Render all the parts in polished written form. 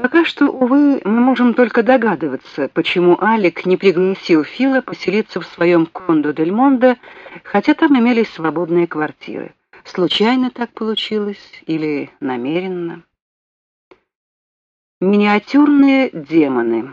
Пока что, увы, мы можем только догадываться, почему Алик не пригласил Фила поселиться в своем кондо-дель-Мондо, хотя там имелись свободные квартиры. Случайно так получилось или намеренно? Миниатюрные демоны.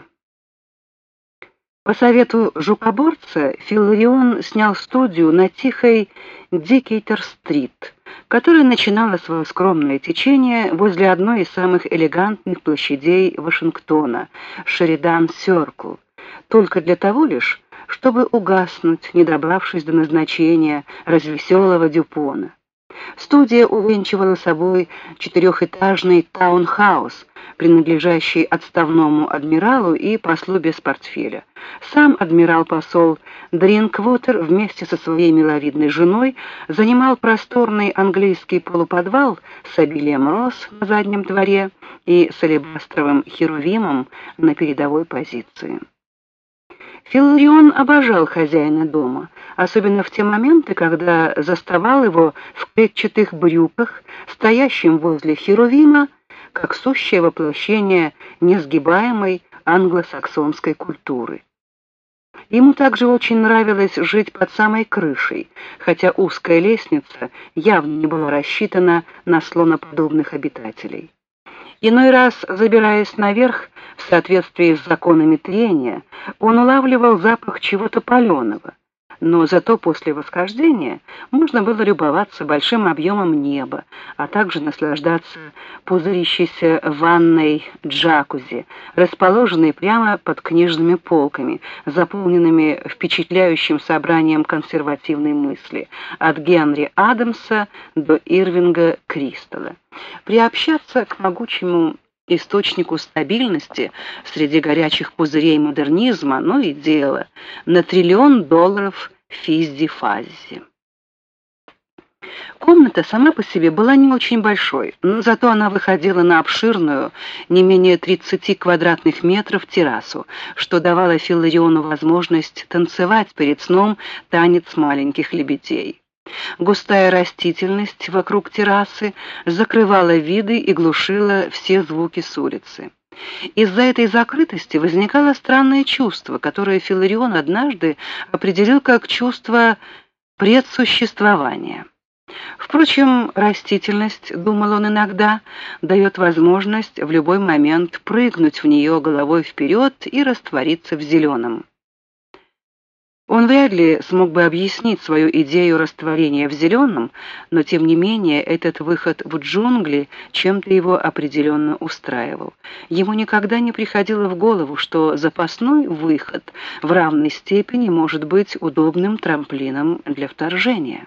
По совету жукоборца Филларион снял студию на тихой Дикейтер-стрит, которая начинала свое скромное течение возле одной из самых элегантных площадей Вашингтона — Шеридан-Сёркл, только для того лишь, чтобы угаснуть, не добравшись до назначения развеселого Дюпона. Студия увенчивала собой четырехэтажный таунхаус, принадлежащий отставному адмиралу и послу без портфеля. Сам адмирал-посол Дринквотер вместе со своей миловидной женой занимал просторный английский полуподвал с обилием роз на заднем дворе и с алебастровым херувимом на передовой позиции. Филларион обожал хозяина дома, особенно в те моменты, когда заставал его в клетчатых брюках, стоящим возле херувима, как сущее воплощение несгибаемой англосаксонской культуры. Ему также очень нравилось жить под самой крышей, хотя узкая лестница явно не была рассчитана на слоноподобных обитателей. Иной раз, забираясь наверх, в соответствии с законами трения, он улавливал запах чего-то паленого, но зато после восхождения можно было любоваться большим объемом неба, а также наслаждаться пузырящейся ванной джакузи, расположенной прямо под книжными полками, заполненными впечатляющим собранием консервативной мысли, от Генри Адамса до Ирвинга Кристалла. Приобщаться к могучему источнику стабильности среди горячих пузырей модернизма, ну и дело, на $1 триллион физзи-фаззи. Комната сама по себе была не очень большой, но зато она выходила на обширную, не менее 30 квадратных метров террасу, что давало Филлариону возможность танцевать перед сном танец маленьких лебедей. Густая растительность вокруг террасы закрывала виды и глушила все звуки с улицы. Из-за этой закрытости возникало странное чувство, которое Филларион однажды определил как чувство предсуществования. Впрочем, растительность, думал он иногда, дает возможность в любой момент прыгнуть в нее головой вперед и раствориться в зеленом. Он вряд ли смог бы объяснить свою идею растворения в зеленом, но тем не менее этот выход в джунгли чем-то его определенно устраивал. Ему никогда не приходило в голову, что запасной выход в равной степени может быть удобным трамплином для вторжения.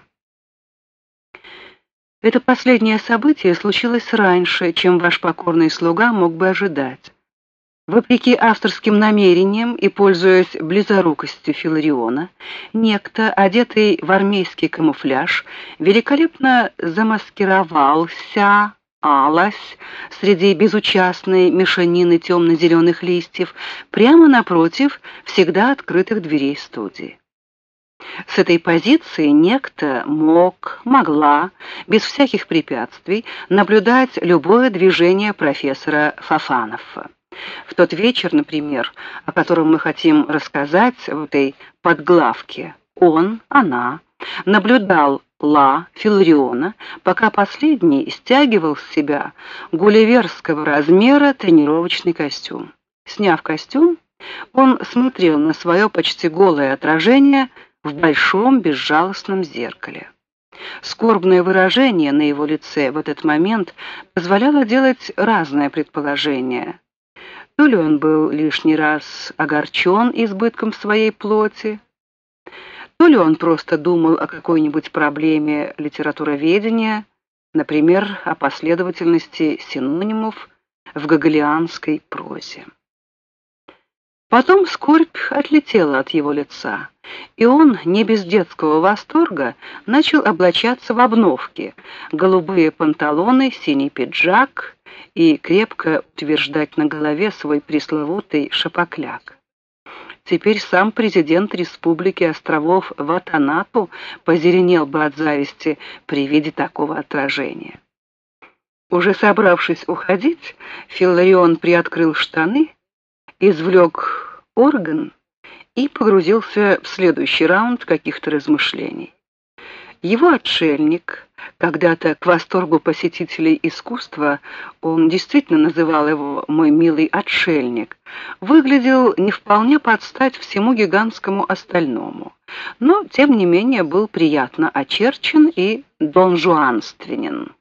Это последнее событие случилось раньше, чем ваш покорный слуга мог бы ожидать. Вопреки авторским намерениям и пользуясь близорукостью Филлариона, некто, одетый в армейский камуфляж, великолепно замаскировался среди безучастной мешанины темно-зеленых листьев прямо напротив всегда открытых дверей студии. С этой позиции некто могла, без всяких препятствий, наблюдать любое движение профессора Фофанова. В тот вечер, например, о котором мы хотим рассказать в этой подглавке, она наблюдал Филлариона, пока последний стягивал с себя гулливерского размера тренировочный костюм. Сняв костюм, он смотрел на свое почти голое отражение в большом безжалостном зеркале. Скорбное выражение на его лице в этот момент позволяло делать разные предположения. То ли он был лишний раз огорчен избытком своей плоти, то ли он просто думал о какой-нибудь проблеме литературоведения, например, о последовательности синонимов в гоголианской прозе. Потом скорбь отлетела от его лица, и он, не без детского восторга, начал облачаться в обновки: голубые панталоны, синий пиджак и крепко утверждать на голове свой пресловутый шапокляк. Теперь сам президент Республики островов Ватанату позеленел бы от зависти при виде такого отражения. Уже собравшись уходить, Филларион приоткрыл штаны, извлек орган и погрузился в следующий раунд каких-то размышлений. Его отшельник, когда-то к восторгу посетителей искусства, он действительно называл его «мой милый отшельник», выглядел не вполне под стать всему гигантскому остальному, но, тем не менее, был приятно очерчен и донжуанственен.